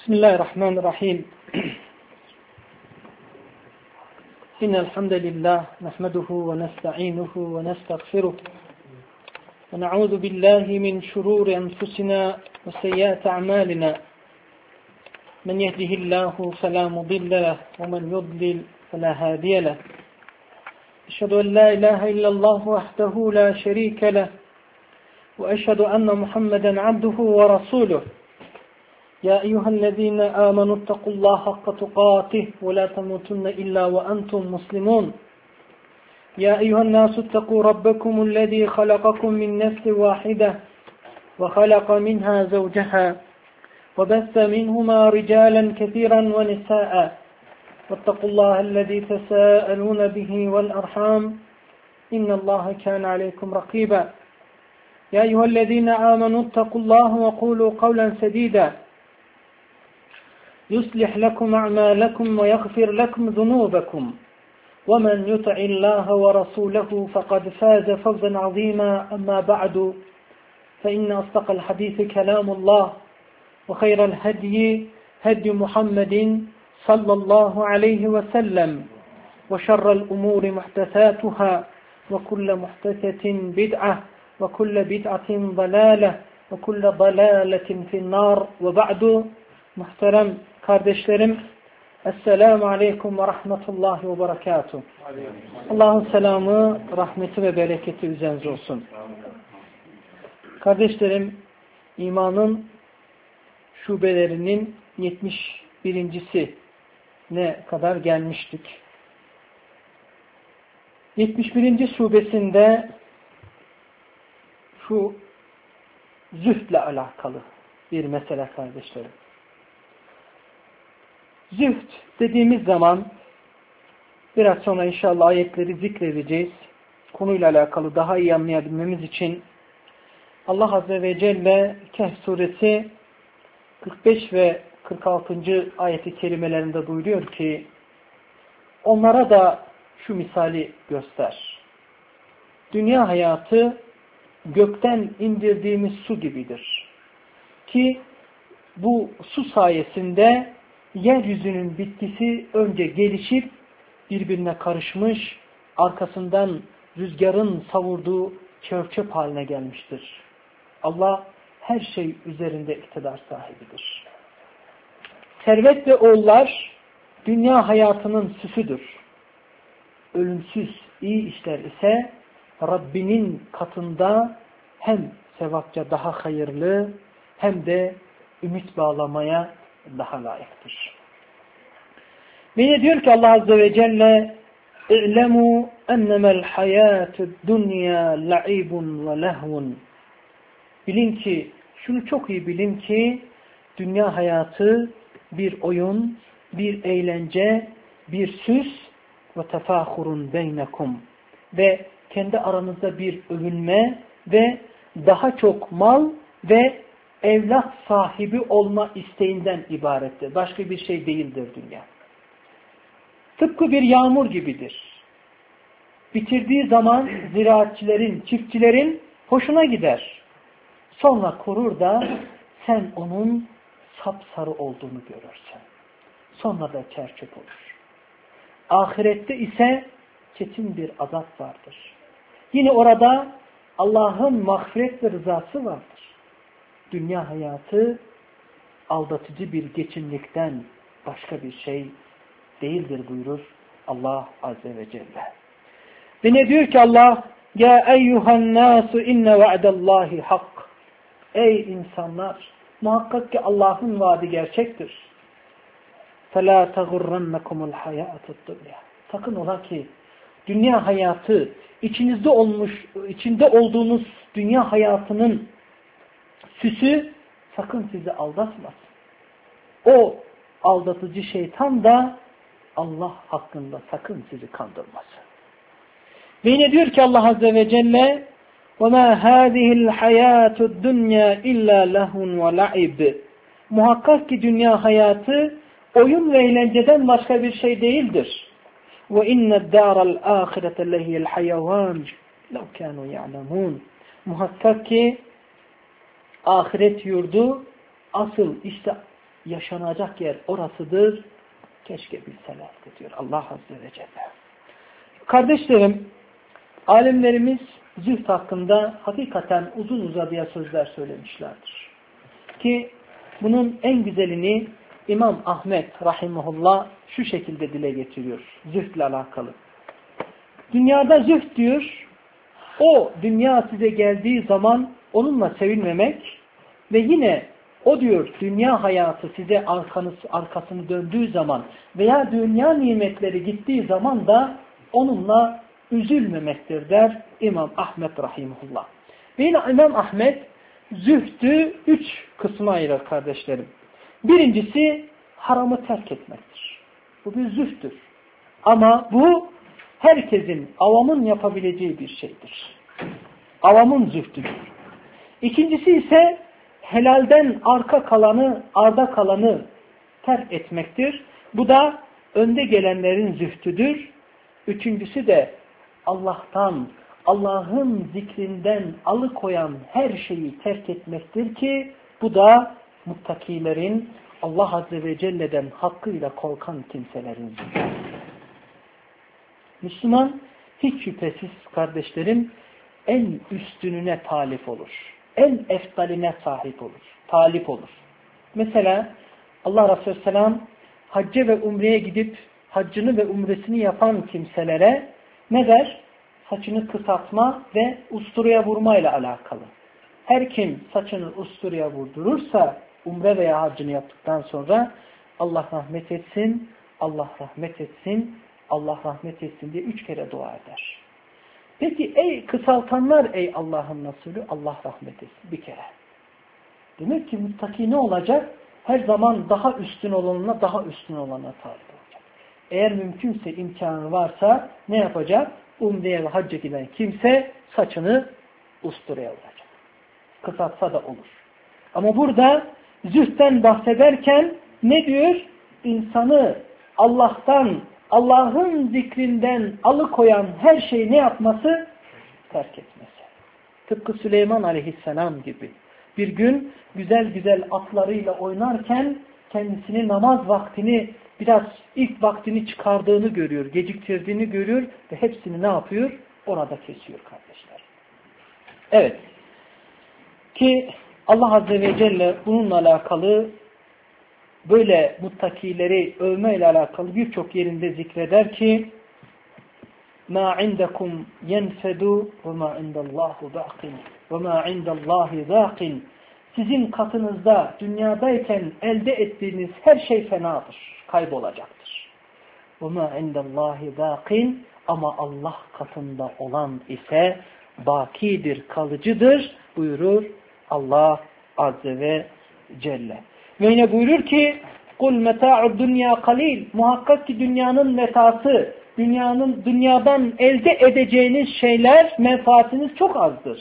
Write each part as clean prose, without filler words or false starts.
Bismillahirrahmanirrahim. İnnel hamdelellahi nahmeduhu ve nestainuhu ve nestağfiruh. Ve na'ûzu billahi min şurûri enfusina ve seyyiâti a'mâlina. Men yehdihillahu felâ mudille leh ve men yudlil felâ hâdiye leh. Eşhedü en lâ ilâhe illallah vahdehu lâ şerîke leh ve eşhedü enne Muhammeden abduhu ve rasûluh. يا أيها الذين آمنوا اتقوا الله حق تقاته ولا تموتن إلا وأنتم مسلمون يا أيها الناس اتقوا ربكم الذي خلقكم من نفس واحدة وخلق منها زوجها وبث منهما رجالا كثيرا ونساء واتقوا الله الذي تساءلون به والأرحام إن الله كان عليكم رقيبا يا أيها الذين آمنوا اتقوا الله وقولوا قولا سديدا يصلح لكم أعمالكم ويغفر لكم ذنوبكم ومن يطع الله ورسوله فقد فاز فوزا عظيما أما بعد فإن أصدق الحديث كلام الله وخير الهدي هدي محمد صلى الله عليه وسلم وشر الأمور محدثاتها وكل محدثة بدعة وكل بدعة ضلالة وكل ضلالة في النار وبعد. Muhterem kardeşlerim, Esselamu Aleyküm ve Rahmetullahi ve Berekatuhu. Allah'ın selamı, rahmeti ve bereketi üzerinize olsun. Kardeşlerim, imanın şubelerinin 71.'sine kadar gelmiştik. 71. şubesinde şu zühdle alakalı bir mesele kardeşlerim. Zühd dediğimiz zaman biraz sonra inşallah ayetleri zikredeceğiz. Konuyla alakalı daha iyi anlayabilmemiz için Allah Azze ve Celle Kehf suresi 45 ve 46. ayeti kelimelerinde buyuruyor ki onlara da şu misali göster. Dünya hayatı gökten indirdiğimiz su gibidir. Ki bu su sayesinde yeryüzünün bitkisi önce gelişip birbirine karışmış, arkasından rüzgarın savurduğu çöp haline gelmiştir. Allah her şey üzerinde iktidar sahibidir. Servet ve oğullar dünya hayatının süsüdür. Ölümsüz iyi işler ise Rabbinin katında hem sevapça daha hayırlı hem de ümit bağlamaya daha layıktır. Ve diyor ki Allah Azze ve Celle اِعْلَمُوا اَنَّمَا الْحَيَاةُ الدُّنْيَا لَعِبٌ وَلَهْوٌ. Bilin ki, şunu çok iyi bilin ki dünya hayatı bir oyun, bir eğlence, bir süs ve tefâhurun beynekum ve kendi aranızda bir övünme ve daha çok mal ve evlat sahibi olma isteğinden ibarettir. Başka bir şey değildir dünya. Tıpkı bir yağmur gibidir. Bitirdiği zaman ziraatçilerin, çiftçilerin hoşuna gider. Sonra kurur da sen onun sapsarı olduğunu görürsün. Sonra da çerçöp olur. Ahirette ise çetin bir azap vardır. Yine orada Allah'ın mağfiret ve rızası vardır. Dünya hayatı aldatıcı bir geçimlikten başka bir şey değildir buyurur Allah Azze ve Celle. Ve ne diyor ki Allah? Ya eyyuhan nasu inne va'dallahi hak. Ey insanlar! Muhakkak ki Allah'ın vaadi gerçektir. فَلَا تَغُرَّنَّكُمُ الْحَيَاةُ الدُّنْيَا. Sakın ola ki dünya hayatı, içinde olduğunuz dünya hayatının süsü sakın sizi aldatmasın. O aldatıcı şeytan da Allah hakkında sakın sizi kandırmasın. Ve yine diyor ki Allah Azze ve Celle وَمَا هَذِهِ الْحَيَاةُ الدُّنْيَا اِلَّا لَهُنْ وَلَعِبٍ. Muhakkak ki dünya hayatı oyun ve eğlenceden başka bir şey değildir. وَاِنَّ الدَّارَ الْآخِرَةَ لَهِيَ الْحَيَوَانِ لَوْ كَانُوا يَعْلَمُونَ. Muhakkak ki ahiret yurdu asıl işte yaşanacak yer orasıdır. Keşke bilselerdi diyor Allah Azze ve Celle. Kardeşlerim, alimlerimiz zühd hakkında hakikaten uzun uzadıya sözler söylemişlerdir. Ki bunun en güzelini İmam Ahmet rahimahullah şu şekilde dile getiriyor zühdle alakalı. Dünyada zühd diyor, o dünya size geldiği zaman onunla sevinmemek ve yine o diyor dünya hayatı size arkasını döndüğü zaman veya dünya nimetleri gittiği zaman da onunla üzülmemektir der İmam Ahmet rahimahullah. Ve yine İmam Ahmet zühdü 3 kısma ayırır kardeşlerim. Birincisi haramı terk etmektir. Bu bir zühddür. Ama bu herkesin, avamın yapabileceği bir şeydir. Avamın zühdüdür. İkincisi ise helalden arda kalanı terk etmektir. Bu da önde gelenlerin zühdüdür. Üçüncüsü de Allah'ın zikrinden alıkoyan her şeyi terk etmektir ki bu da muttakilerin, Allah Azze ve Celle'den hakkıyla korkan kimselerin zühdüdür. Müslüman hiç şüphesiz kardeşlerim en üstününe talip olur. En eftaline talip olur. Mesela Allah Resulü Selam hacca ve umreye gidip haccını ve umresini yapan kimselere ne der? Saçını kısaltma ve usturaya vurmayla alakalı. Her kim saçını usturaya vurdurursa umre veya haccını yaptıktan sonra Allah rahmet etsin, Allah rahmet etsin, Allah rahmet etsin diye 3 kere dua eder. Peki ey kısaltanlar ey Allah'ın Resulü Allah rahmet etsin bir kere. Demek ki muttaki ne olacak? Her zaman daha üstün olana talip olacak. Eğer mümkünse imkanı varsa ne yapacak? Umreye ve hacca giden kimse saçını usturaya vuracak. Kısaltsa da olur. Ama burada zühden bahsederken ne diyor? İnsanı Allah'ın zikrinden alıkoyan her şeyi ne yapması? Terk etmesi. Tıpkı Süleyman Aleyhisselam gibi. Bir gün güzel atlarıyla oynarken kendisini namaz vaktini biraz ilk vaktini çıkardığını görüyor, geciktirdiğini görüyor ve hepsini ne yapıyor? Orada kesiyor kardeşler. Evet. Ki Allah Azze ve Celle bununla alakalı böyle muttakileri övmeyle alakalı birçok yerinde zikreder ki مَا عِنْدَكُمْ يَنْفَدُوا وَمَا عِنْدَ اللّٰهُ بَاقٍ وَمَا عِنْدَ اللّٰهِ ذَاقٍ Sizin katınızda dünyadayken elde ettiğiniz her şey fenadır, kaybolacaktır. وَمَا عِنْدَ اللّٰهِ ذَاقٍ Ama Allah katında olan ise bakidir, kalıcıdır buyurur Allah Azze ve Celle. Ve yine buyurur ki قُلْ مَتَاعُ الدُّنْيَا قَلِيلٌ Muhakkak ki dünyanın metası, dünyadan elde edeceğiniz şeyler, menfaatiniz çok azdır.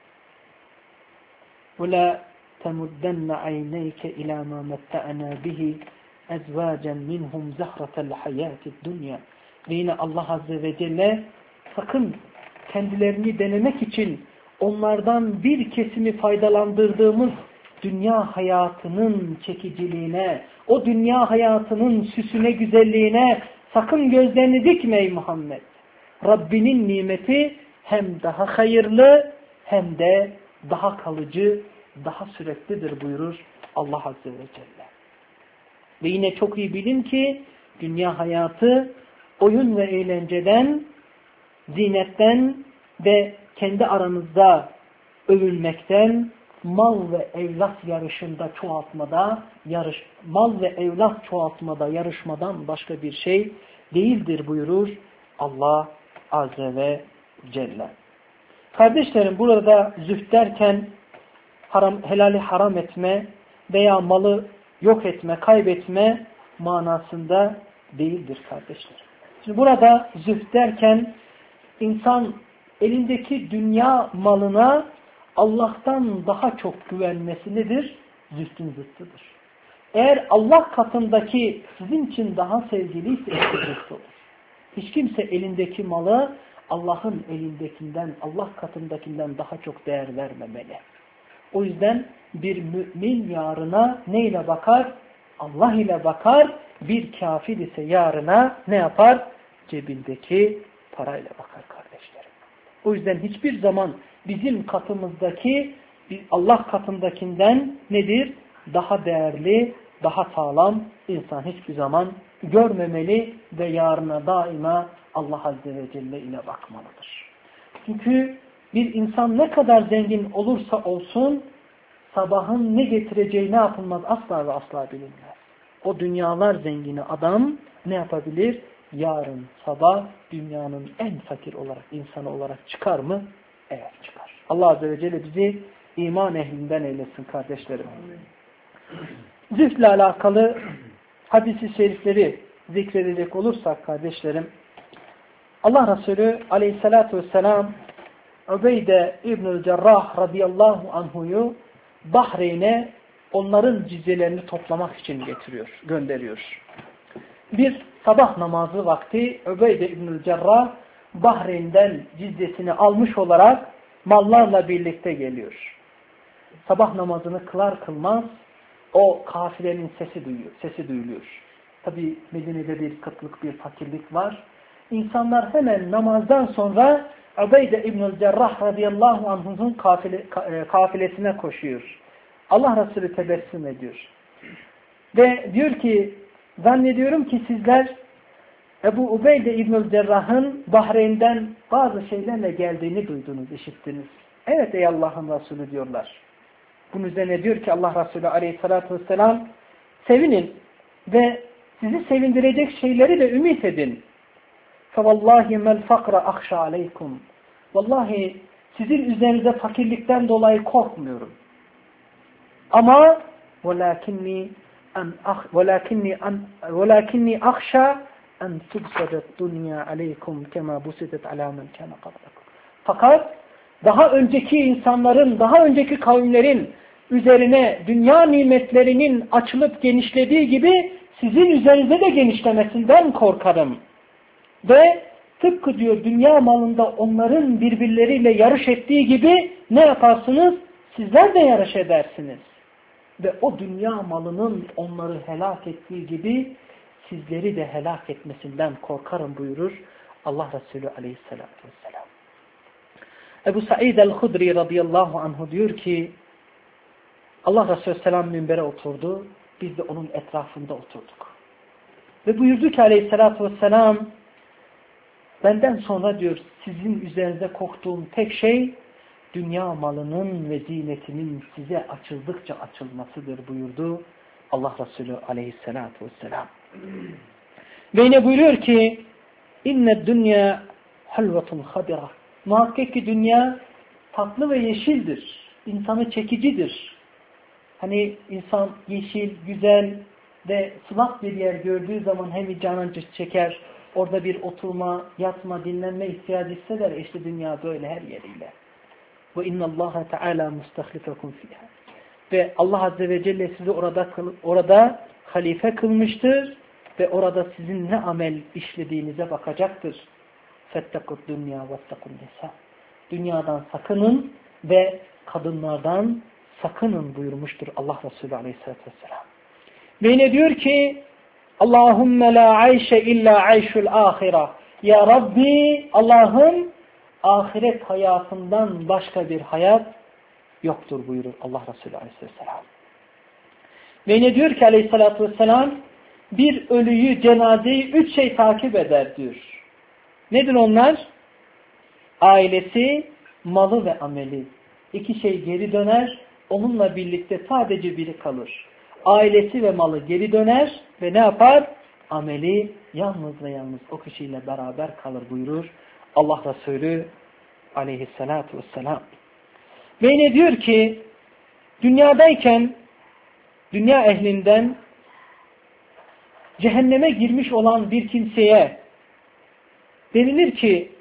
وَلَا تَمُدَّنَّ عَيْنَيْكَ اِلَى مَا مَتَّعْنَا بِهِ اَزْوَاجًا مِنْهُمْ زَهْرَةَ الْحَيَاةِ الدُّنْيَا Ve yine Allah Azze ve Celle sakın kendilerini denemek için onlardan bir kesimi faydalandırdığımız dünya hayatının çekiciliğine, o dünya hayatının süsüne, güzelliğine sakın gözlerini dikme ey Muhammed. Rabbinin nimeti hem daha hayırlı hem de daha kalıcı, daha süreklidir buyurur Allah Azze ve Celle. Ve yine çok iyi bilin ki dünya hayatı oyun ve eğlenceden, zinetten ve kendi aranızda övülmekten, mal ve evlat çoğaltmada yarışmadan başka bir şey değildir buyurur Allah Azze ve Celle. Kardeşlerim burada zühd derken helali haram etme veya malı yok etme, kaybetme manasında değildir kardeşlerim. Şimdi burada zühd derken insan elindeki dünya malına Allah'tan daha çok güvenmesi nedir? Zühdün zıttıdır. Eğer Allah katındaki sizin için daha sevgiliyse zühd olur. Hiç kimse elindeki malı Allah'ın elindekinden, Allah katındakinden daha çok değer vermemeli. O yüzden bir mümin yarına neyle bakar? Allah ile bakar, bir kafir ise yarına ne yapar? Cebindeki parayla bakar kardeşlerim. O yüzden hiçbir zaman bizim katımızdaki Allah katındakinden nedir? Daha değerli, daha sağlam insan hiçbir zaman görmemeli ve yarına daima Allah Azze ve Celle ile bakmalıdır. Çünkü bir insan ne kadar zengin olursa olsun sabahın ne getireceği ne yapılmaz asla ve asla bilinmez. O dünyalar zengini adam ne yapabilir? Yarın sabah dünyanın en fakir olarak, insanı olarak çıkar mı? Evet çıkar. Allah Azze ve Celle bizi iman ehlinden eylesin kardeşlerim. Zühdle alakalı hadis-i şerifleri zikredecek olursak kardeşlerim, Allah Resulü aleyhissalatu vesselam Ubeyde İbnül Cerrah radıyallahu anhu'yu Bahreyn'e onların cizyelerini toplamak için gönderiyor. Bir sabah namazı vakti Ubeyde İbnül Cerrah Bahreyn'den cizyesini almış olarak mallarla birlikte geliyor. Sabah namazını kılar kılmaz o kafilenin sesi duyuluyor. Tabi Medine'de bir kıtlık, bir fakirlik var. İnsanlar hemen namazdan sonra Ubeyde İbnül Cerrah radıyallahu anh'ın kafilesine koşuyor. Allah Resulü tebessüm ediyor. Ve diyor ki, zannediyorum ki sizler Ebu Ubeyde İbnül Cerrah'ın Bahreyn'den bazı şeylerle geldiğini duydunuz, işittiniz. Evet ey Allah'ın Resulü diyorlar. Bunun üzerine diyor ki Allah Resulü aleyhissalatü vesselam, sevinin ve sizi sevindirecek şeyleri de ümit edin. فَوَاللّٰهِ مَا الْفَقْرَ أَخْشَ عَلَيْكُمْ Vallahi sizin üzerinize fakirlikten dolayı korkmuyorum. Ama وَلَاكِنِّي أَخْشَى أَنْ تُبْسَدَتْ دُنْيَا عَلَيْكُمْ كَمَا بُسِدَتْ عَلَى مَنْ كَانَ قَبْلَكُمْ Fakat daha önceki insanların, daha önceki kavimlerin üzerine dünya nimetlerinin açılıp genişlediği gibi sizin üzerinize de genişlemesinden korkarım. Ve tıpkı diyor dünya malında onların birbirleriyle yarış ettiği gibi ne yaparsınız? Sizler de yarış edersiniz. Ve o dünya malının onları helak ettiği gibi sizleri de helak etmesinden korkarım buyurur Allah Resulü aleyhissalatü vesselam. Ebu Said el-Hudri radıyallahu anhu diyor ki Allah Resulü selam minbere oturdu. Biz de onun etrafında oturduk. Ve buyurdu ki aleyhissalatü vesselam benden sonra diyor sizin üzerinize korktuğum tek şey dünya malının ve zinetinin size açıldıkça açılmasıdır buyurdu Allah Resulü aleyhissalatü vesselam. Ve yine buyuruyor ki inne dünya halvetun habira. Muhakkak ki dünya tatlı ve yeşildir. İnsanı çekicidir. Hani insan yeşil, güzel ve sulak bir yer gördüğü zaman hem canını çeker, orada bir oturma, yatma, dinlenme ihtiyacı hisseder. İşte dünya böyle her yeriyle. Ve innallaha teala mustahlifakum fiha. Ve Allah Azze ve Celle sizi orada halife kılmıştır ve orada sizin ne amel işlediğinize bakacaktır. Fettekut dünya vettekun nisa. Dünyadan sakının ve kadınlardan sakının buyurmuştur Allah Resulü Aleyhisselatü Vesselam. Ve yine diyor ki Allahümme la ayşe illa ayşul ahire. Ya Rabbi Allah'ım ahiret hayatından başka bir hayat yoktur buyurur Allah Resulü Aleyhisselam. Ve yine diyor ki Aleyhisselatü Vesselam bir ölüyü, cenazeyi 3 şey takip eder diyor. Nedir onlar? Ailesi, malı ve ameli. 2 şey geri döner, onunla birlikte sadece biri kalır. Ailesi ve malı geri döner ve ne yapar? Ameli yalnız ve yalnız o kişiyle beraber kalır buyurur Allah Resulü aleyhissalatu vesselam. Ve yine diyor ki dünyadayken dünya ehlinden cehenneme girmiş olan bir kimseye denilir ki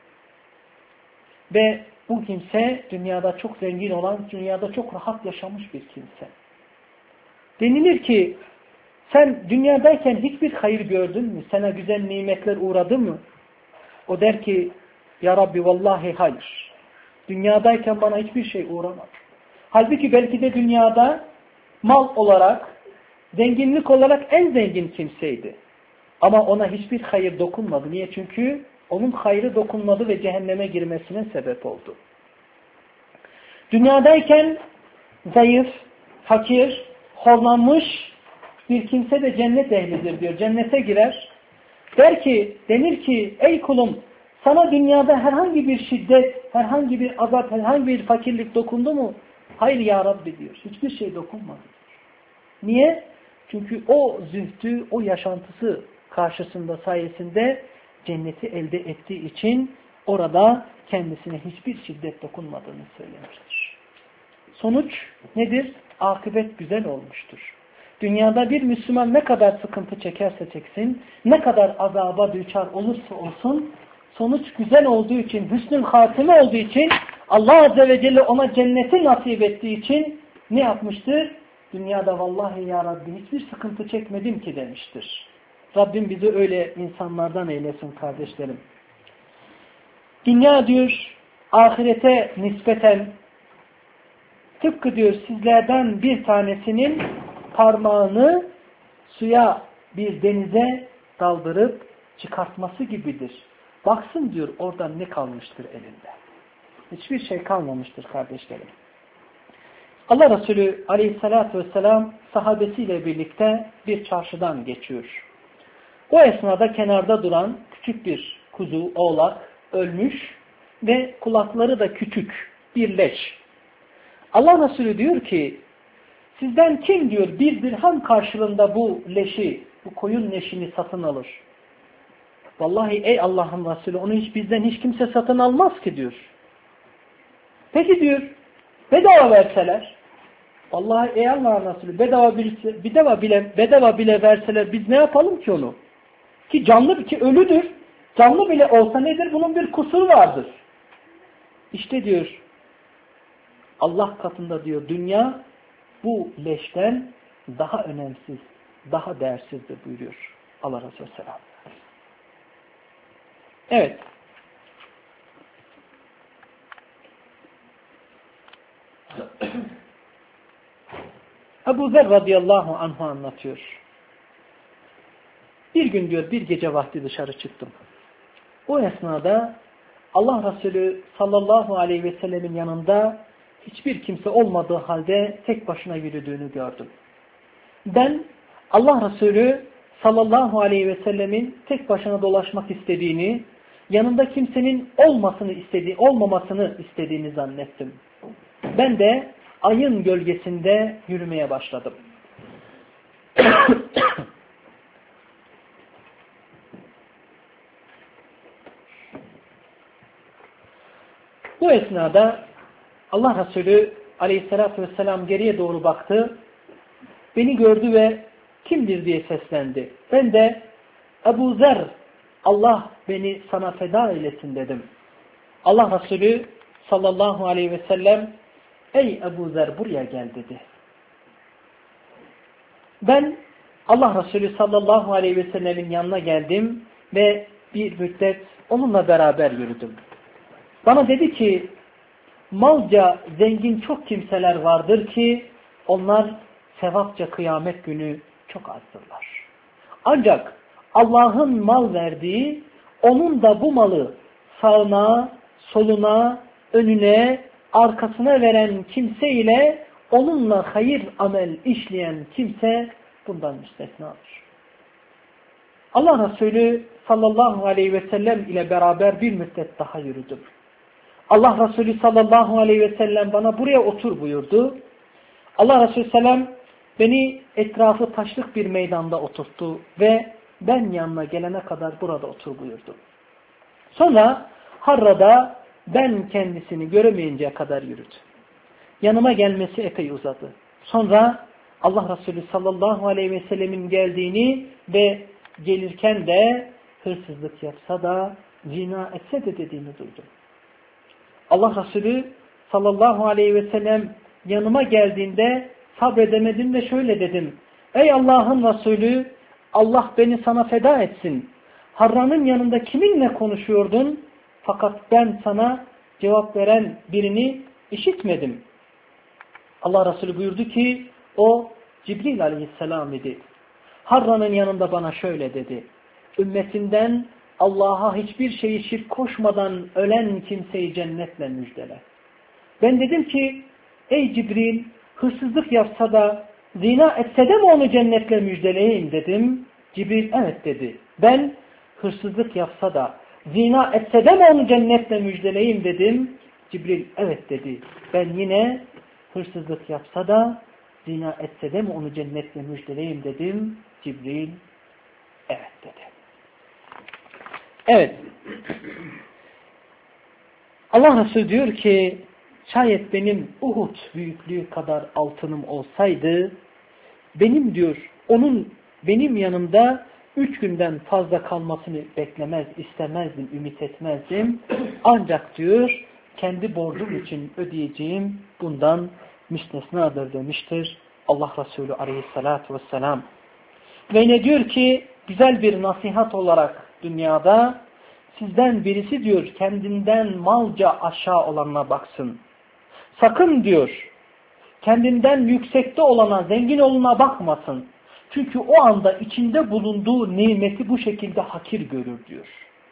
ve bu kimse dünyada çok zengin olan, dünyada çok rahat yaşamış bir kimse. Denilir ki sen dünyadayken hiçbir hayır gördün mü? Sana güzel nimetler uğradı mı? O der ki ya Rabbi vallahi hayır. Dünyadayken bana hiçbir şey uğramadı. Halbuki belki de dünyada mal olarak zenginlik olarak en zengin kimseydi. Ama ona hiçbir hayır dokunmadı. Niye? Çünkü onun hayrı dokunmadı ve cehenneme girmesine sebep oldu. Dünyadayken zayıf, fakir, horlanmış bir kimse de cennet ehlidir diyor. Cennete girer. Denir ki ey kulum, sana dünyada herhangi bir şiddet, herhangi bir azap, herhangi bir fakirlik dokundu mu? Hayır ya Rabbi diyor. Hiçbir şey dokunmadı. Niye? Çünkü o zühdü, o yaşantısı karşısında sayesinde cenneti elde ettiği için orada kendisine hiçbir şiddet dokunmadığını söylemiştir. Sonuç nedir? Akıbet güzel olmuştur. Dünyada bir Müslüman ne kadar sıkıntı çekerse çeksin, ne kadar azaba düçar olursa olsun, sonuç güzel olduğu için, hüsnül hatime olduğu için, Allah Azze ve Celle ona cenneti nasip ettiği için ne yapmıştır? Dünyada vallahi ya Rabbi hiçbir sıkıntı çekmedim ki demiştir. Rabbim bizi öyle insanlardan eylesin kardeşlerim. Dünya diyor, ahirete nispeten tıpkı diyor sizlerden bir tanesinin parmağını suya, bir denize daldırıp çıkartması gibidir. Baksın diyor oradan ne kalmıştır elinde. Hiçbir şey kalmamıştır kardeşlerim. Allah Resulü aleyhissalatü vesselam sahabesiyle birlikte bir çarşıdan geçiyor. O esnada kenarda duran küçük bir kuzu, oğlak ölmüş ve kulakları da küçük bir leş. Allah Resulü diyor ki sizden kim diyor bir dirhem karşılığında bu leşi, bu koyun leşini satın alır? Vallahi ey Allah'ın Resulü onu bizden hiç kimse satın almaz ki diyor. Peki diyor bedava verseler? Vallahi ey Allah'ın Resulü bedava bile verseler biz ne yapalım ki onu? Ki canlı ki ölüdür. Canlı bile olsa nedir? Bunun bir kusuru vardır. İşte diyor Allah katında diyor dünya bu leşten daha önemsiz, daha değersizdir buyuruyor Allah Resulü Selam. Evet. Ebu Zer radıyallahu anhu anlatıyor. Bir gün diyor bir gece vakti dışarı çıktım. O esnada Allah Resulü sallallahu aleyhi ve sellemin yanında hiçbir kimse olmadığı halde tek başına yürüdüğünü gördüm. Ben Allah Resulü sallallahu aleyhi ve sellemin tek başına dolaşmak istediğini, yanında kimsenin olmamasını istediğini zannettim. Ben de ayın gölgesinde yürümeye başladım. Bu esnada Allah Resulü aleyhissalatü vesselam geriye doğru baktı. Beni gördü ve kimdir diye seslendi. Ben de Ebu Zer Allah beni sana feda eylesin dedim. Allah Resulü sallallahu aleyhi ve sellem ey Ebu Zer buraya gel dedi. Ben Allah Resulü sallallahu aleyhi ve sellemin yanına geldim ve bir müddet onunla beraber yürüdüm. Bana dedi ki malca zengin çok kimseler vardır ki onlar sevapça kıyamet günü çok azdırlar. Ancak Allah'ın mal verdiği onun da bu malı sağına, soluna, önüne, arkasına veren kimse ile onunla hayır amel işleyen kimse bundan müstesnadır. Allah Resulü sallallahu aleyhi ve sellem ile beraber bir müddet daha yürüdüm. Allah Resulü sallallahu aleyhi ve sellem bana buraya otur buyurdu. Allah Resulü sellem beni etrafı taşlık bir meydanda oturttu ve ben yanına gelene kadar burada otur buyurdu. Sonra harrada ben kendisini göremeyinceye kadar yürüdü. Yanıma gelmesi epey uzadı. Sonra Allah Resulü sallallahu aleyhi ve sellemin geldiğini ve gelirken de hırsızlık yapsa da zina etse de dediğini duydum. Allah Resulü sallallahu aleyhi ve sellem yanıma geldiğinde sabredemedim ve şöyle dedim. Ey Allah'ın Resulü Allah beni sana feda etsin. Harranın yanında kiminle konuşuyordun? Fakat ben sana cevap veren birini işitmedim. Allah Resulü buyurdu ki o Cibril aleyhisselam idi. Harran'ın yanında bana şöyle dedi. Ümmetinden Allah'a hiçbir şeyi şirk koşmadan ölen kimseyi cennetle müjdele. Ben dedim ki ey Cibril, hırsızlık yapsa da zina etse de mi onu cennetle müjdeleyeyim dedim. Cibril evet dedi. Ben hırsızlık yapsa da zina etse de mi onu cennetle müjdeleyeyim dedim. Cibril evet dedi. Ben yine hırsızlık yapsa da zina etse de mi onu cennetle müjdeleyeyim dedim. Cibril evet dedi. Evet. Allah Resulü diyor ki şayet benim Uhud büyüklüğü kadar altınım olsaydı benim diyor benim yanımda 3 günden fazla kalmasını beklemez, istemezdim, ümit etmezdim. Ancak diyor kendi borcum için ödeyeceğim bundan müstesnadır demiştir Allah Resulü aleyhissalatu vesselam. Ve ne diyor ki güzel bir nasihat olarak dünyada sizden birisi diyor kendinden malca aşağı olanına baksın. Sakın diyor kendinden yüksekte olana, zengin olana bakmasın. Çünkü o anda içinde bulunduğu nimeti bu şekilde hakir görür diyor.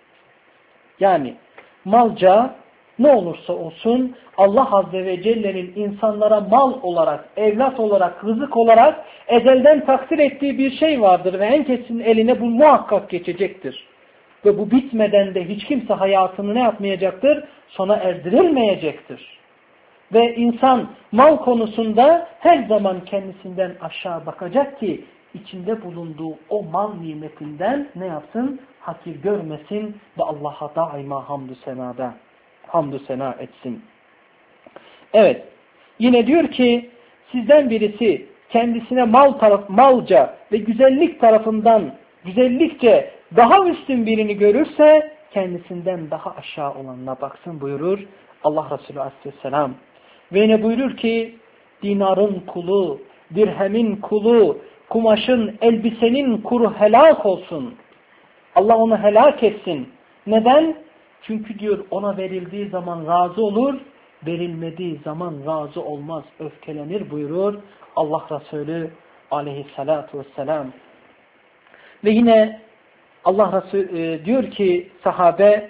Yani malca ne olursa olsun Allah Azze ve Celle'nin insanlara mal olarak, evlat olarak, rızık olarak ezelden takdir ettiği bir şey vardır ve herkesin eline bu muhakkak geçecektir. Ve bu bitmeden de hiç kimse hayatını ne yapmayacaktır? Sona erdirilmeyecektir. Ve insan mal konusunda her zaman kendisinden aşağı bakacak ki içinde bulunduğu o mal nimetinden ne yapsın? Hakir görmesin ve Allah'a daima hamdü sena etsin. Evet. Yine diyor ki sizden birisi kendisine malca ve güzellik tarafından güzellikçe daha üstün birini görürse kendisinden daha aşağı olanına baksın buyurur Allah Resulü Aleyhisselam. Ve ne buyurur ki dinarın kulu, dirhemin kulu, kumaşın, elbisenin kuru helak olsun. Allah onu helak etsin. Neden? Çünkü diyor ona verildiği zaman razı olur, verilmediği zaman razı olmaz, öfkelenir buyurur Allah Resulü aleyhissalatu vesselam. Ve yine Allah Resulü diyor ki sahabe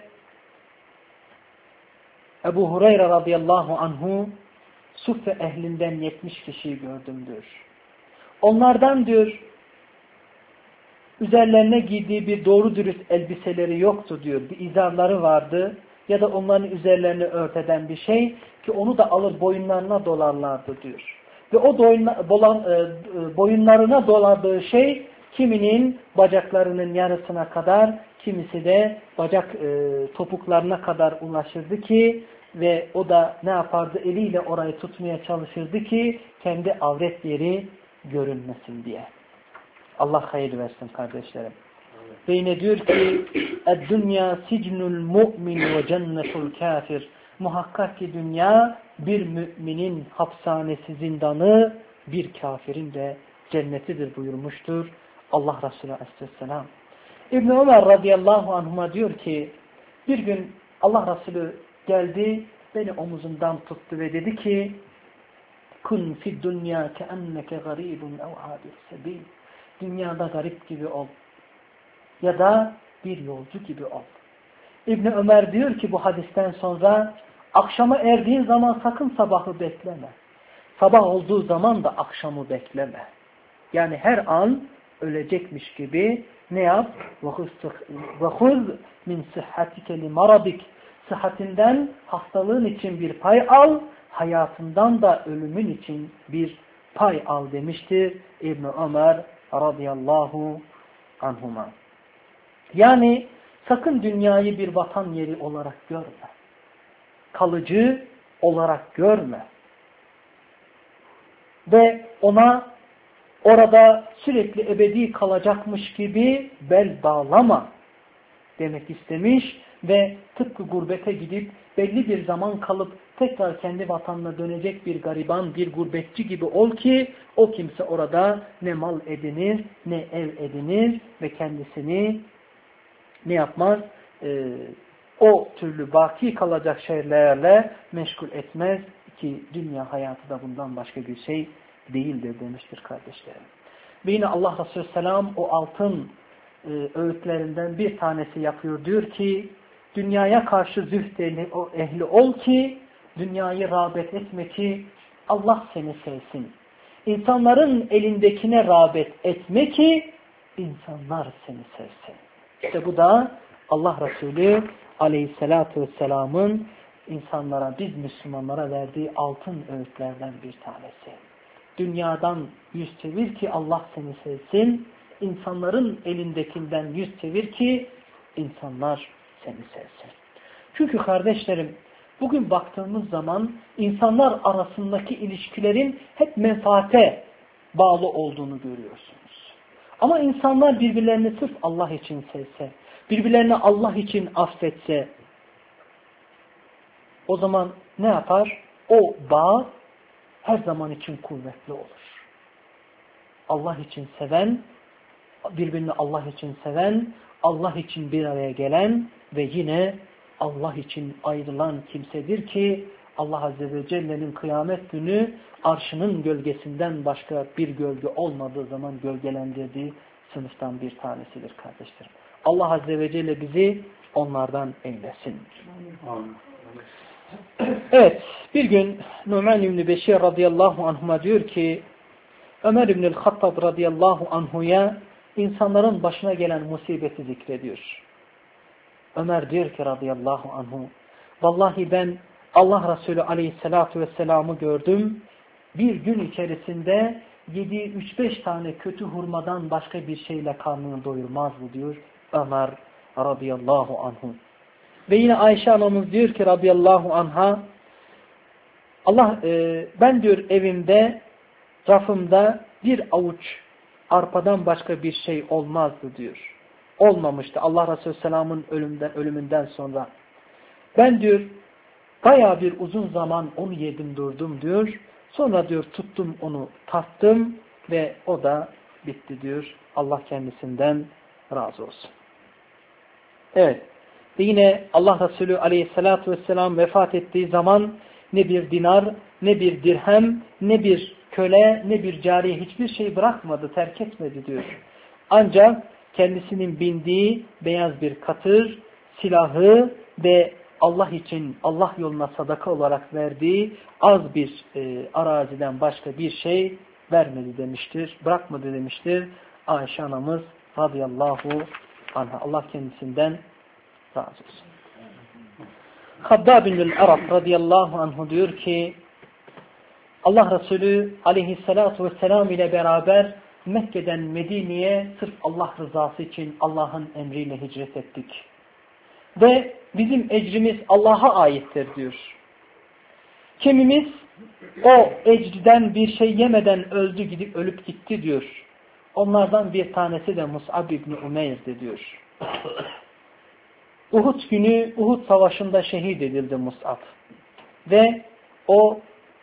Ebu Hureyre radıyallahu anhu Suffe ehlinden 70 kişiyi gördüm diyor. Onlardan diyor üzerlerine giydiği bir doğru dürüst elbiseleri yoktu diyor. Bir izarları vardı ya da onların üzerlerini örteden bir şey ki onu da alır boyunlarına dolarlardı diyor. Ve o boyunlarına doladığı şey kiminin bacaklarının yarısına kadar, kimisi de bacak topuklarına kadar ulaşırdı ki ve o da ne yapardı? Eliyle orayı tutmaya çalışırdı ki kendi avret yeri görünmesin diye. Allah hayır versin kardeşlerim. Ve yine diyor ki "Dünya sicnul mu'min ve cennetul kafir." Muhakkak ki dünya bir müminin hapishanesi, zindanı, bir kafirin de cennetidir buyurmuştur Allah Resulü Aleyhisselam. İbn Ömer radıyallahu anhuma diyor ki bir gün Allah Resulü geldi, beni omuzumdan tuttu ve dedi ki "Kun fid dunya keenneke garibun ev abir sebil." Dünyada garip gibi ol ya da bir yolcu gibi ol. İbn Ömer diyor ki bu hadisten sonra akşama erdiğin zaman sakın sabahı bekleme. Sabah olduğu zaman da akşamı bekleme. Yani her an ölecekmiş gibi ne yap? وَخُذْ مِنْ صِحَّتِكَ لِمَرَضِكَ Sıhhatinden hastalığın için bir pay al, hayatından da ölümün için bir pay al demiştir İbn Ömer radıyallahu anhuma. Yani sakın dünyayı bir vatan yeri olarak görme. Kalıcı olarak görme. Ve ona orada sürekli ebedi kalacakmış gibi bel bağlama demek istemiş ve tıpkı gurbete gidip belli bir zaman kalıp tekrar kendi vatanına dönecek bir gariban, bir gurbetçi gibi ol ki o kimse orada ne mal edinir, ne ev edinir ve kendisini ne yapmaz? O türlü baki kalacak şeylerle meşgul etmez ki dünya hayatı da bundan başka bir şey değildir demiştir kardeşlerim. Ve yine Allah Resulü Selam o altın öğütlerinden bir tanesi yapıyor. Diyor ki dünyaya karşı zühd ehli ol ki dünyayı rağbet etme ki Allah seni sevsin. İnsanların elindekine rağbet etme ki insanlar seni sevsin. İşte bu da Allah Resulü Aleyhisselatü Vesselam'ın insanlara, biz Müslümanlara verdiği altın öğütlerden bir tanesi. Dünyadan yüz çevir ki Allah seni sevsin. İnsanların elindekinden yüz çevir ki insanlar seni sevsin. Çünkü kardeşlerim, bugün baktığımız zaman insanlar arasındaki ilişkilerin hep menfaate bağlı olduğunu görüyorsunuz. Ama insanlar birbirlerini sırf Allah için sevse, birbirlerini Allah için affetse, o zaman ne yapar? O bağ her zaman için kuvvetli olur. Allah için seven, birbirini Allah için seven, Allah için bir araya gelen ve yine Allah için ayrılan kimsedir ki Allah Azze ve Celle'nin kıyamet günü arşının gölgesinden başka bir gölge olmadığı zaman gölgelendirdiği sınıftan bir tanesidir kardeşlerim. Allah Azze ve Celle bizi onlardan eylesin. Evet, bir gün Numan İbni Beşir radıyallahu anhuma diyor ki Ömer İbnül Hattab radıyallahu anhuya insanların başına gelen musibeti zikrediyor. Ömer diyor ki radıyallahu anhu, vallahi ben Allah Resulü aleyhissalatu vesselam'ı gördüm. Bir gün içerisinde yediği 3-5 tane kötü hurmadan başka bir şeyle karnını doyurmazdı diyor Ömer radıyallahu anhu. Ve yine Ayşe anamız diyor ki radıyallahu anha, ben diyor evimde, rafımda bir avuç arpadan başka bir şey olmazdı diyor. Olmamıştı Allah Resulü Selam'ın ölümünden sonra. Ben diyor bayağı bir uzun zaman onu yedim durdum diyor. Sonra diyor tuttum onu tattım ve o da bitti diyor. Allah kendisinden razı olsun. Evet. Ve yine Allah Resulü Aleyhisselatü Vesselam vefat ettiği zaman ne bir dinar, ne bir dirhem, ne bir köle, ne bir cariye hiçbir şey bırakmadı, terk etmedi diyor. Ancak kendisinin bindiği beyaz bir katır, silahı ve Allah için, Allah yoluna sadaka olarak verdiği az bir araziden başka bir şey vermedi demiştir, bırakmadı demiştir Ayşe anamız radıyallahu anha. Allah kendisinden razı olsun. Haddab bin Arab radıyallahu anhu diyor ki Allah Resulü aleyhissalatu vesselam ile beraber Mekke'den Medine'ye sırf Allah rızası için Allah'ın emriyle hicret ettik. Ve bizim ecrimiz Allah'a aittir diyor. Kimimiz o ecriden bir şey yemeden ölüp gitti diyor. Onlardan bir tanesi de Mus'ab İbni Umeyr'di diyor. Uhud günü, Uhud savaşında şehit edildi Mus'ab. Ve o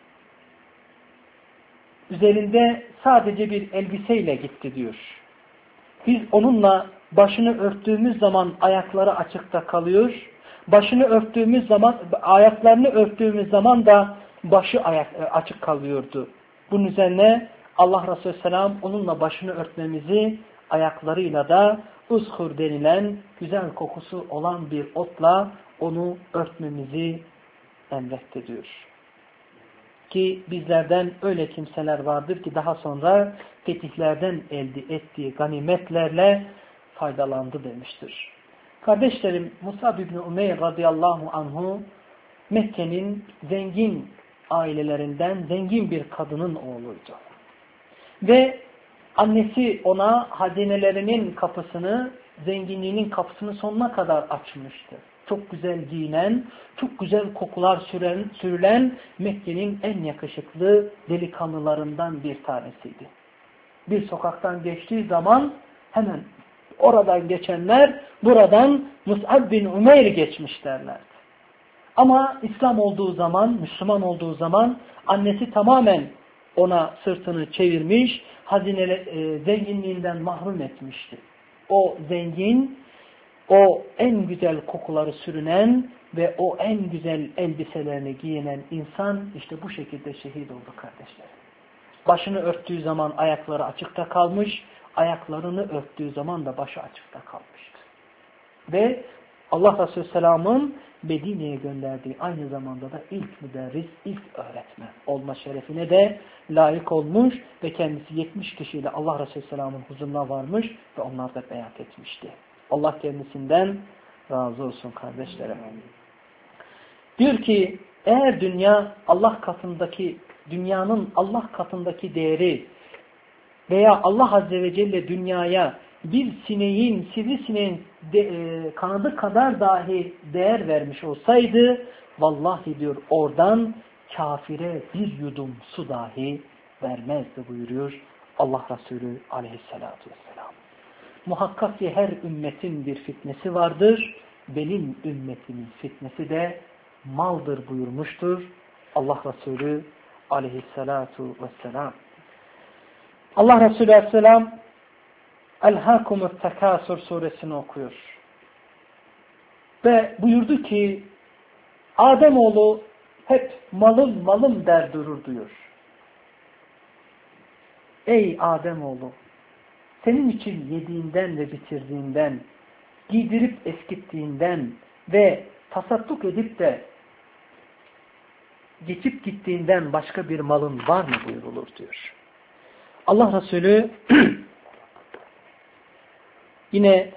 üzerinde sadece bir elbiseyle gitti diyor. Biz onunla başını örttüğümüz zaman ayakları açıkta kalıyor. Başını örttüğümüz zaman, ayaklarını örttüğümüz zaman da başı açık kalıyordu. Bunun üzerine Allah Resulü Selam onunla başını örtmemizi, ayaklarıyla da uzhur denilen güzel kokusu olan bir otla onu örtmemizi emretti diyor. Ki bizlerden öyle kimseler vardır ki daha sonra fetihlerden elde ettiği ganimetlerle faydalandı demiştir. Kardeşlerim, Mus'ab İbni Umeyr radıyallahu anhu Mekke'nin zengin ailelerinden zengin bir kadının oğluydu. Ve annesi ona hazinelerinin kapısını, zenginliğinin kapısını sonuna kadar açmıştı. Çok güzel giyinen, çok güzel kokular sürülen Mekke'nin en yakışıklı delikanlılarından bir tanesiydi. Bir sokaktan geçtiği zaman hemen oradan geçenler buradan Mus'ab bin Umeyr geçmiş derlerdi. Ama İslam olduğu zaman, Müslüman olduğu zaman annesi tamamen ona sırtını çevirmiş, zenginliğinden mahrum etmişti. O zengin, o en güzel kokuları sürünen ve o en güzel elbiselerini giyinen insan işte bu şekilde şehit oldu kardeşler. Başını örttüğü zaman ayakları açıkta kalmış, ayaklarını örttüğü zaman da başı açıkta kalmıştı. Ve Allah Resulü Selam'ın Medine'ye gönderdiği aynı zamanda da ilk müderris, ilk öğretmen olma şerefine de layık olmuş ve kendisi 70 kişiyle Allah Resulü Selam'ın huzuruna varmış ve onlar da beyat etmişti. Allah kendisinden razı olsun kardeşlerim. Diyor ki eğer dünyanın Allah katındaki değeri veya Allah Azze ve Celle dünyaya bir sivrisineğin kanadı kadar dahi değer vermiş olsaydı, vallahi diyor oradan kafire bir yudum su dahi vermezdi buyuruyor Allah Resulü aleyhissalatu vesselam. Muhakkak ki her ümmetin bir fitnesi vardır. Benim ümmetimin fitnesi de maldır buyurmuştur Allah Resulü aleyhissalatu vesselam. Allah Resulü aleyhisselam Elhâkumut Tekâsur suresini okuyor. Ve buyurdu ki Ademoğlu hep malım malım der durur diyor. Ey Ademoğlu, senin için yediğinden ve bitirdiğinden, giydirip eskittiğinden ve tasadduk edip de geçip gittiğinden başka bir malın var mı buyurulur diyor. Allah Resulü yine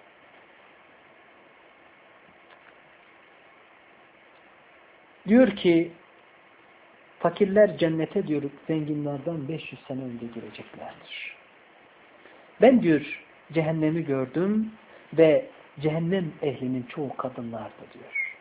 diyor ki fakirler cennete diyor zenginlerden 500 sene önce gireceklerdir. Ben diyor cehennemi gördüm ve cehennem ehlinin çoğu kadınlardı diyor.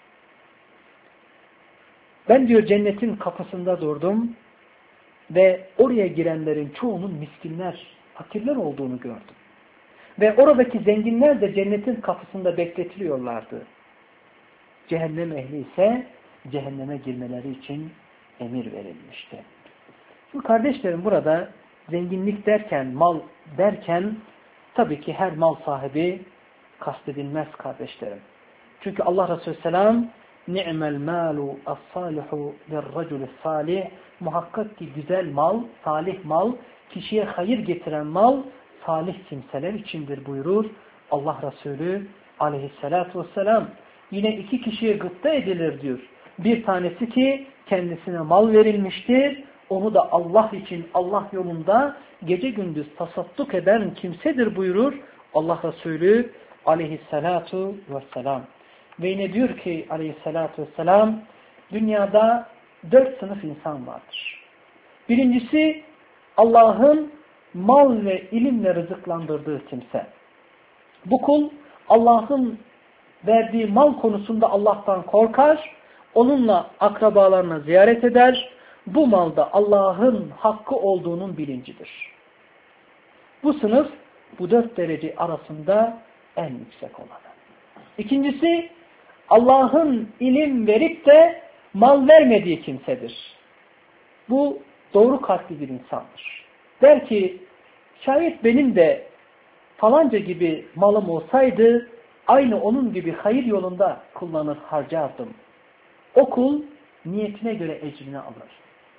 Ben diyor cennetin kapısında durdum ve oraya girenlerin çoğunun miskinler, fakirler olduğunu gördüm. Ve oradaki zenginler de cennetin kapısında bekletiliyorlardı. Cehennem ehli ise cehenneme girmeleri için emir verilmişti. Bu kardeşlerim burada zenginlik derken, mal derken tabii ki her mal sahibi kastedilmez kardeşlerim. Çünkü Allah Resulü Selam ni'mel malu as-salihu lirraculi salih, muhakkak ki güzel mal, salih mal, kişiye hayır getiren mal salih kimseler içindir buyurur Allah Resulü aleyhissalatu vesselam. Yine iki kişiye gıpta edilir diyor. Bir tanesi ki kendisine mal verilmiştir. Onu da Allah için Allah yolunda gece gündüz tasadduk eden kimsedir buyurur Allah Resulü aleyhissalatu vesselam. Ve yine diyor ki aleyhissalatu vesselam dünyada 4 sınıf insan vardır. Birincisi Allah'ın mal ve ilimle rızıklandırdığı kimse. Bu kul Allah'ın verdiği mal konusunda Allah'tan korkar, onunla akrabalarına ziyaret eder, bu malda Allah'ın hakkı olduğunun bilincidir. Bu sınıf bu 4 derece arasında en yüksek olanı. İkincisi Allah'ın ilim verip de mal vermediği kimsedir. Bu doğru kalpli bir insandır. Der ki şayet benim de falanca gibi malım olsaydı aynı onun gibi hayır yolunda kullanır harcardım. O kul niyetine göre ecrini alır.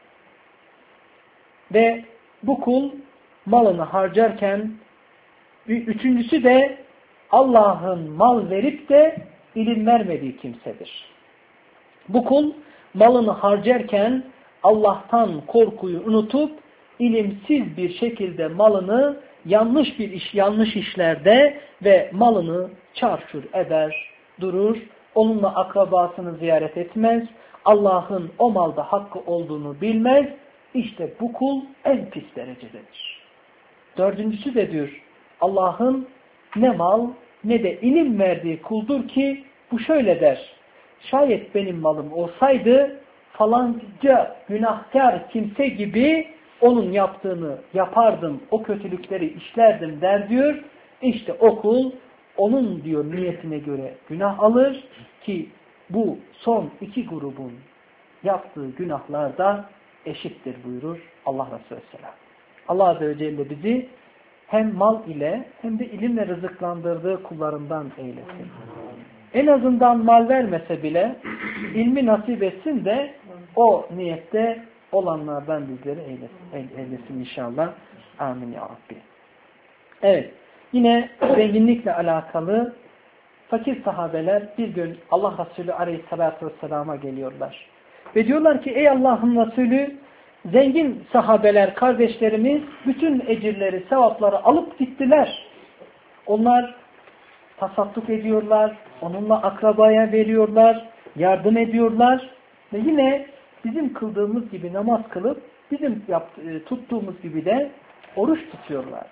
Ve bu kul malını harcarken üçüncüsü de Allah'ın mal verip de ilim vermediği kimsedir. Bu kul malını harcarken Allah'tan korkuyu unutup ilimsiz bir şekilde malını yanlış işlerde ve malını çarçur eder, durur, onunla akrabasını ziyaret etmez, Allah'ın o malda hakkı olduğunu bilmez, işte bu kul en pis derecededir. Dördüncüsü de diyor, Allah'ın ne mal ne de ilim verdiği kuldur ki bu şöyle der, şayet benim malım olsaydı falanca günahkar kimse gibi onun yaptığını yapardım, o kötülükleri işlerdim der diyor. İşte o kul onun diyor niyetine göre günah alır ki bu son iki grubun yaptığı günahlar da eşittir buyurur Allah Resulü Selam. Allah Azze ve Celle bizi hem mal ile hem de ilimle rızıklandırdığı kullarından eylesin. En azından mal vermese bile ilmi nasip etsin de o niyette olanlardan bizleri eylesin inşallah. Amin ya Rabbi. Evet. Yine zenginlikle alakalı fakir sahabeler bir gün Allah Resulü Aleyhisselatü Vesselam'a geliyorlar. Ve diyorlar ki ey Allah'ın Resulü, zengin sahabeler, kardeşlerimiz bütün ecirleri, sevapları alıp gittiler. Onlar tasadduk ediyorlar, onunla akrabaya veriyorlar, yardım ediyorlar ve yine bizim kıldığımız gibi namaz kılıp bizim tuttuğumuz gibi de oruç tutuyorlar.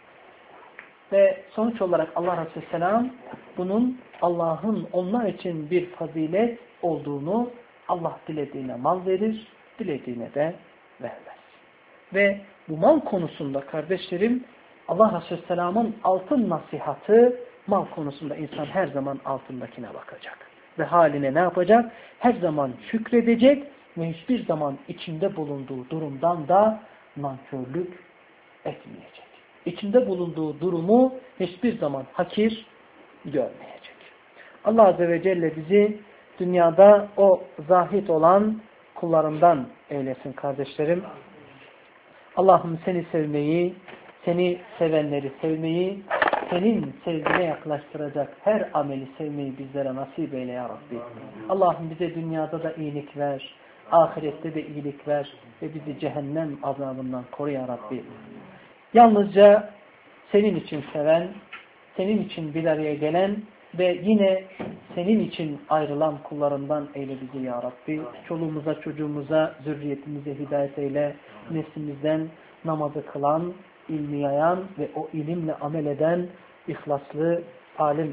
Ve sonuç olarak Allah Resulü Selam bunun Allah'ın onlar için bir fazilet olduğunu, Allah dilediğine mal verir, dilediğine de vermez. Ve bu mal konusunda kardeşlerim, Allah Resulü Selam'ın altın nasihatı, mal konusunda insan her zaman altındakine bakacak. Ve haline ne yapacak? Her zaman şükredecek ve hiçbir zaman içinde bulunduğu durumdan da nankörlük etmeyecek. İçinde bulunduğu durumu hiçbir zaman hakir görmeyecek. Allah Azze ve Celle bizi dünyada o zahid olan kullarından eylesin kardeşlerim. Allah'ım seni sevmeyi, seni sevenleri sevmeyi, senin sevgine yaklaştıracak her ameli sevmeyi bizlere nasip eyle ya Rabbi. Allah'ım bize dünyada da iyilik ver, ahirette de iyilik ver ve bizi cehennem azabından koru ya Rabbi. Yalnızca senin için seven, senin için bir araya gelen ve yine senin için ayrılan kullarından eyle bizi ya Rabbi. Çoluğumuza, çocuğumuza, zürriyetimize hidayet eyle. Neslimizden namazı kılan, ilmi yayan ve o ilimle amel eden ihlaslı, alim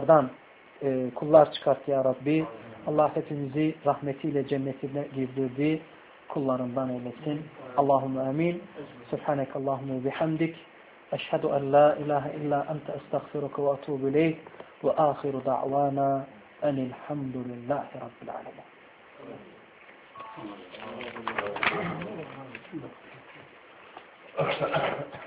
kullar çıkart ya Rabbi. Allah hepimizi rahmetiyle cennetine girdirdi. Kullarından eylesin. Allahümme amin. Subhanekallahümme bihamdik. Eşhedü en la ilahe illa ente estağfiruke ve etûbü ileyk. Ve âhiru da'vana enilhamdülillahi rabbil alemin.